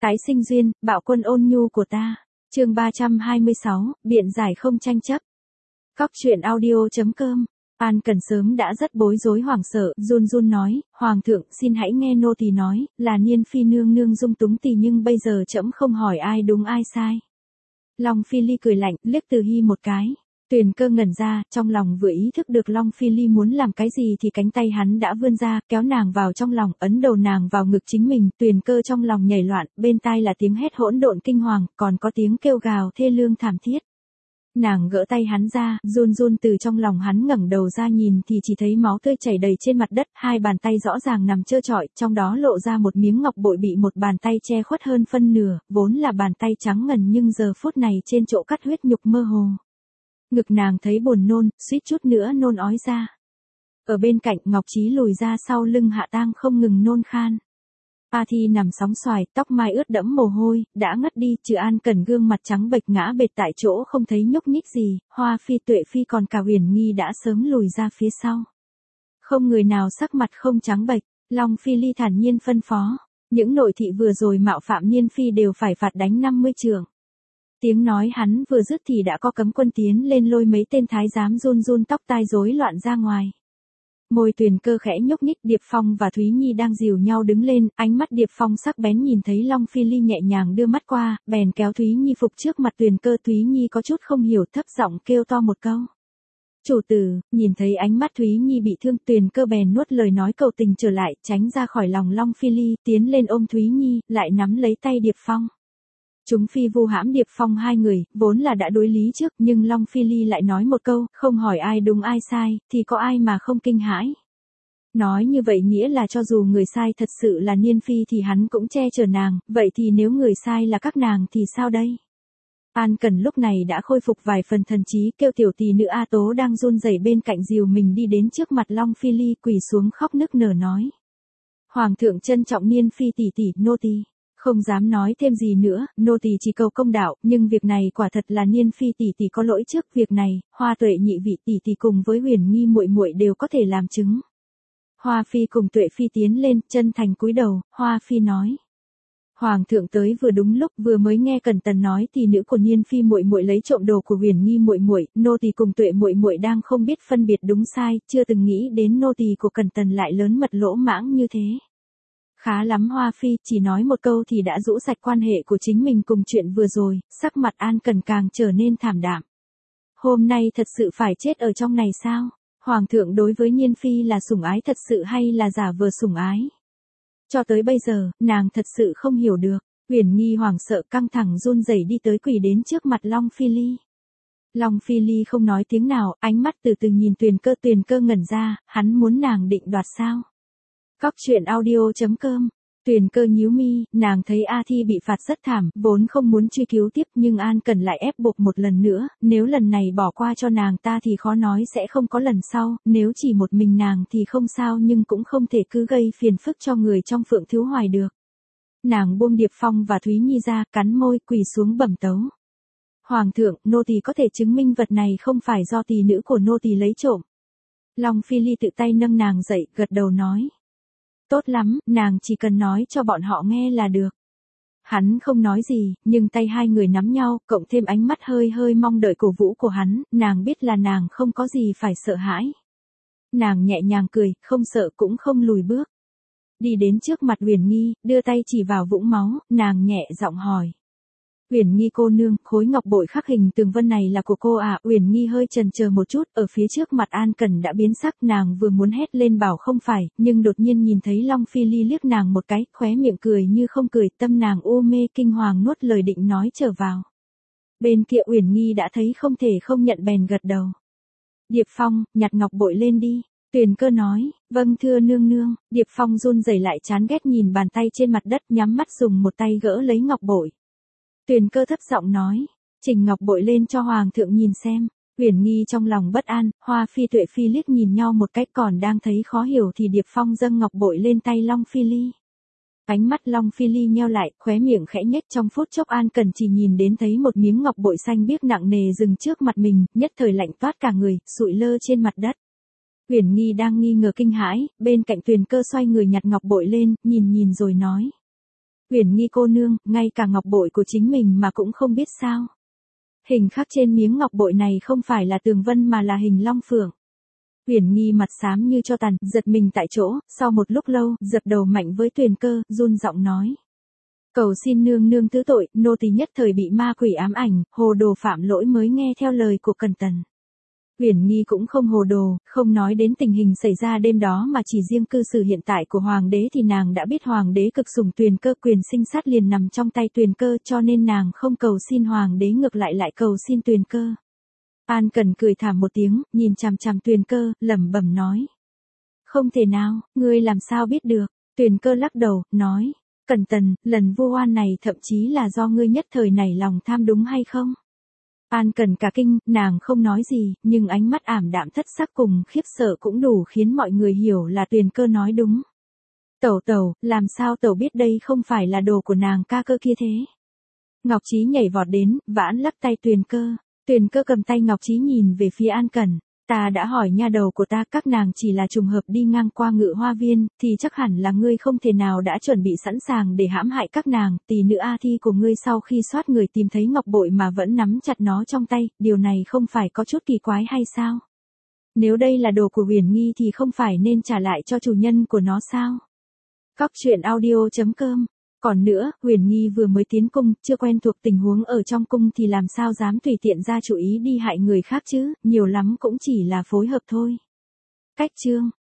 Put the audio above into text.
Tái sinh duyên, bạo quân ôn nhu của ta. Chương 326, biện giải không tranh chấp. Cóc truyện audio.com. An Cẩn sớm đã rất bối rối hoảng sợ, run run nói, Hoàng thượng xin hãy nghe nô tỳ nói, là Niên Phi nương nương dung túng tỳ nhưng bây giờ trẫm không hỏi ai đúng ai sai. Long Phi Ly cười lạnh, liếc Từ Hy một cái. Tuyền Cơ ngẩn ra, trong lòng vừa ý thức được Long Phi Ly muốn làm cái gì thì cánh tay hắn đã vươn ra, kéo nàng vào trong lòng, ấn đầu nàng vào ngực chính mình, Tuyền Cơ trong lòng nhảy loạn, bên tai là tiếng hét hỗn độn kinh hoàng, còn có tiếng kêu gào thê lương thảm thiết. Nàng gỡ tay hắn ra, run run từ trong lòng hắn ngẩng đầu ra nhìn thì chỉ thấy máu tươi chảy đầy trên mặt đất, hai bàn tay rõ ràng nằm trơ trọi, trong đó lộ ra một miếng ngọc bội bị một bàn tay che khuất hơn phân nửa, vốn là bàn tay trắng ngần nhưng giờ phút này trên chỗ cắt huyết nhục mơ hồ. Ngực nàng thấy buồn nôn, suýt chút nữa nôn ói ra. Ở bên cạnh Ngọc Trí lùi ra sau lưng Hạ Tang không ngừng nôn khan. A Thi nằm sóng xoài, tóc mai ướt đẫm mồ hôi, đã ngất đi, trừ An Cẩn gương mặt trắng bệch ngã bệt tại chỗ không thấy nhúc nhích gì, Hoa Phi Tuệ Phi còn cả Huyền Nghi đã sớm lùi ra phía sau. Không người nào sắc mặt không trắng bệch, Long Phi Ly thản nhiên phân phó, những nội thị vừa rồi mạo phạm Niên Phi đều phải phạt đánh 50 trượng. Tiếng nói hắn vừa dứt thì đã có cấm quân tiến lên lôi mấy tên thái giám run run tóc tai rối loạn ra ngoài. Môi Tuyền Cơ khẽ nhúc nhích, Điệp Phong và Thúy Nhi đang dìu nhau đứng lên, ánh mắt Điệp Phong sắc bén nhìn thấy Long Phi Ly nhẹ nhàng đưa mắt qua, bèn kéo Thúy Nhi phục trước mặt Tuyền Cơ. Thúy Nhi có chút không hiểu, thấp giọng kêu to một câu. Chủ tử, nhìn thấy ánh mắt Thúy Nhi bị thương, Tuyền Cơ bèn nuốt lời nói cầu tình trở lại, tránh ra khỏi lòng Long Phi Ly, tiến lên ôm Thúy Nhi, lại nắm lấy tay Điệp Phong. Chúng phi vu hãm Điệp Phong hai người, vốn là đã đối lý trước, nhưng Long Phi Ly lại nói một câu, không hỏi ai đúng ai sai, thì có ai mà không kinh hãi. Nói như vậy nghĩa là cho dù người sai thật sự là Niên Phi thì hắn cũng che chở nàng, vậy thì nếu người sai là các nàng thì sao đây? An Cẩn lúc này đã khôi phục vài phần thần trí, kêu tiểu tỳ nữ A Tố đang run rẩy bên cạnh dìu mình đi đến trước mặt Long Phi Ly, quỳ xuống khóc nức nở nói. Hoàng thượng trân trọng Niên Phi tỷ tỷ, nô tỳ không dám nói thêm gì nữa, nô tỳ chỉ cầu công đạo, nhưng việc này quả thật là Niên Phi tỷ tỷ có lỗi trước, việc này, Hoa Tuệ nhị vị tỷ tỷ cùng với Huyền Nghi muội muội đều có thể làm chứng. Hoa Phi cùng Tuệ Phi tiến lên, chân thành cúi đầu, Hoa Phi nói. Hoàng thượng tới vừa đúng lúc, vừa mới nghe Cẩn Tần nói tỷ nữ của Niên Phi muội muội lấy trộm đồ của Huyền Nghi muội muội, nô tỳ cùng Tuệ muội muội đang không biết phân biệt đúng sai, chưa từng nghĩ đến nô tỳ của Cẩn Tần lại lớn mật lỗ mãng như thế. Khá lắm Hoa Phi, chỉ nói một câu thì đã rũ sạch quan hệ của chính mình cùng chuyện vừa rồi, sắc mặt An Cẩn càng trở nên thảm đạm. Hôm nay thật sự phải chết ở trong này sao? Hoàng thượng đối với Niên Phi là sủng ái thật sự hay là giả vờ sủng ái? Cho tới bây giờ, nàng thật sự không hiểu được. Huyền Nghi hoảng sợ căng thẳng run rẩy đi tới quỳ đến trước mặt Long Phi Ly. Long Phi Ly không nói tiếng nào, ánh mắt từ từ nhìn Tuyền Cơ ngẩn ra, hắn muốn nàng định đoạt sao? Cóc truyện audio.com. Tuyền Cơ nhíu mi, nàng thấy A Thi bị phạt rất thảm, vốn không muốn truy cứu tiếp nhưng An Cẩn lại ép buộc một lần nữa, nếu lần này bỏ qua cho nàng ta thì khó nói sẽ không có lần sau, nếu chỉ một mình nàng thì không sao nhưng cũng không thể cứ gây phiền phức cho người trong Phượng Thiếu Hoài được. Nàng buông Điệp Phong và Thúy Nhi ra, cắn môi quỳ xuống bẩm tấu. Hoàng thượng, nô tỳ có thể chứng minh vật này không phải do tỷ nữ của nô tỳ lấy trộm. Long Phi Ly tự tay nâng nàng dậy, gật đầu nói. Tốt lắm, nàng chỉ cần nói cho bọn họ nghe là được. Hắn không nói gì, nhưng tay hai người nắm nhau, cộng thêm ánh mắt hơi hơi mong đợi cổ vũ của hắn, nàng biết là nàng không có gì phải sợ hãi. Nàng nhẹ nhàng cười, không sợ cũng không lùi bước. Đi đến trước mặt Huyền Nghi, đưa tay chỉ vào vũng máu, nàng nhẹ giọng hỏi. Huyền Nghi cô nương, khối ngọc bội khắc hình tường vân này là của cô à? Huyền Nghi hơi chần chờ một chút, ở phía trước mặt An Cẩn đã biến sắc, nàng vừa muốn hét lên bảo không phải, nhưng đột nhiên nhìn thấy Long Phi Ly liếc nàng một cái, khóe miệng cười như không cười, tâm nàng u mê kinh hoàng nuốt lời định nói trở vào. Bên kia Huyền Nghi đã thấy không thể không nhận bèn gật đầu. Điệp Phong, nhặt ngọc bội lên đi. Tuyền Cơ nói, vâng thưa nương nương. Điệp Phong run rẩy lại chán ghét nhìn bàn tay trên mặt đất, nhắm mắt dùng một tay gỡ lấy ngọc bội. Tuyền Cơ thấp giọng nói, trình ngọc bội lên cho Hoàng thượng nhìn xem. Huyền Nghi trong lòng bất an, Hoa Phi Tuệ Phi liếc nhìn nhau một cách còn đang thấy khó hiểu thì Điệp Phong dâng ngọc bội lên tay Long Phi Ly. Ánh mắt Long Phi Ly nheo lại, khóe miệng khẽ nhếch, trong phút chốc An Cẩn chỉ nhìn đến thấy một miếng ngọc bội xanh biếc nặng nề dừng trước mặt mình, nhất thời lạnh toát cả người, sụi lơ trên mặt đất. Huyền Nghi đang nghi ngờ kinh hãi, bên cạnh Tuyền Cơ xoay người nhặt ngọc bội lên, nhìn rồi nói. Uyển Nghi cô nương, ngay cả ngọc bội của chính mình mà cũng không biết sao? Hình khắc trên miếng ngọc bội này không phải là tường vân mà là hình long phượng. Uyển Nghi mặt xám như cho tàn, giật mình tại chỗ, sau một lúc lâu, dập đầu mạnh với Tuyền Cơ, run giọng nói. Cầu xin nương nương thứ tội, nô tỳ nhất thời bị ma quỷ ám ảnh, hồ đồ phạm lỗi mới nghe theo lời của Cẩn Tần. Uyển Nghi cũng không hồ đồ, không nói đến tình hình xảy ra đêm đó mà chỉ riêng cư xử hiện tại của hoàng đế thì nàng đã biết hoàng đế cực sủng Tuyền Cơ, quyền sinh sát liền nằm trong tay Tuyền Cơ, cho nên nàng không cầu xin hoàng đế ngược lại lại cầu xin Tuyền Cơ. An Cẩn cười thảm một tiếng, nhìn chằm chằm Tuyền Cơ, lẩm bẩm nói. Không thể nào, ngươi làm sao biết được? Tuyền Cơ lắc đầu, nói. Cẩn Tần, lần vu oan này thậm chí là do ngươi nhất thời nảy lòng tham đúng hay không? An Cẩn cả kinh, nàng không nói gì, nhưng ánh mắt ảm đạm thất sắc cùng khiếp sợ cũng đủ khiến mọi người hiểu là Tuyền Cơ nói đúng. Tẩu tẩu, làm sao tẩu biết đây không phải là đồ của nàng ca cơ kia thế? Ngọc Trí nhảy vọt đến, vãn lắc tay Tuyền Cơ. Tuyền Cơ cầm tay Ngọc Trí nhìn về phía An Cẩn. Ta đã hỏi nha đầu của ta, các nàng chỉ là trùng hợp đi ngang qua Ngự Hoa Viên, thì chắc hẳn là ngươi không thể nào đã chuẩn bị sẵn sàng để hãm hại các nàng. Tỷ nữ A Thi của ngươi sau khi soát người tìm thấy ngọc bội mà vẫn nắm chặt nó trong tay, điều này không phải có chút kỳ quái hay sao? Nếu đây là đồ của Uyển Nghi thì không phải nên trả lại cho chủ nhân của nó sao? Cóc truyện audio.com. Còn nữa, Uyển Nghi vừa mới tiến cung, chưa quen thuộc tình huống ở trong cung thì làm sao dám tùy tiện ra chủ ý đi hại người khác chứ, nhiều lắm cũng chỉ là phối hợp thôi. Cách chương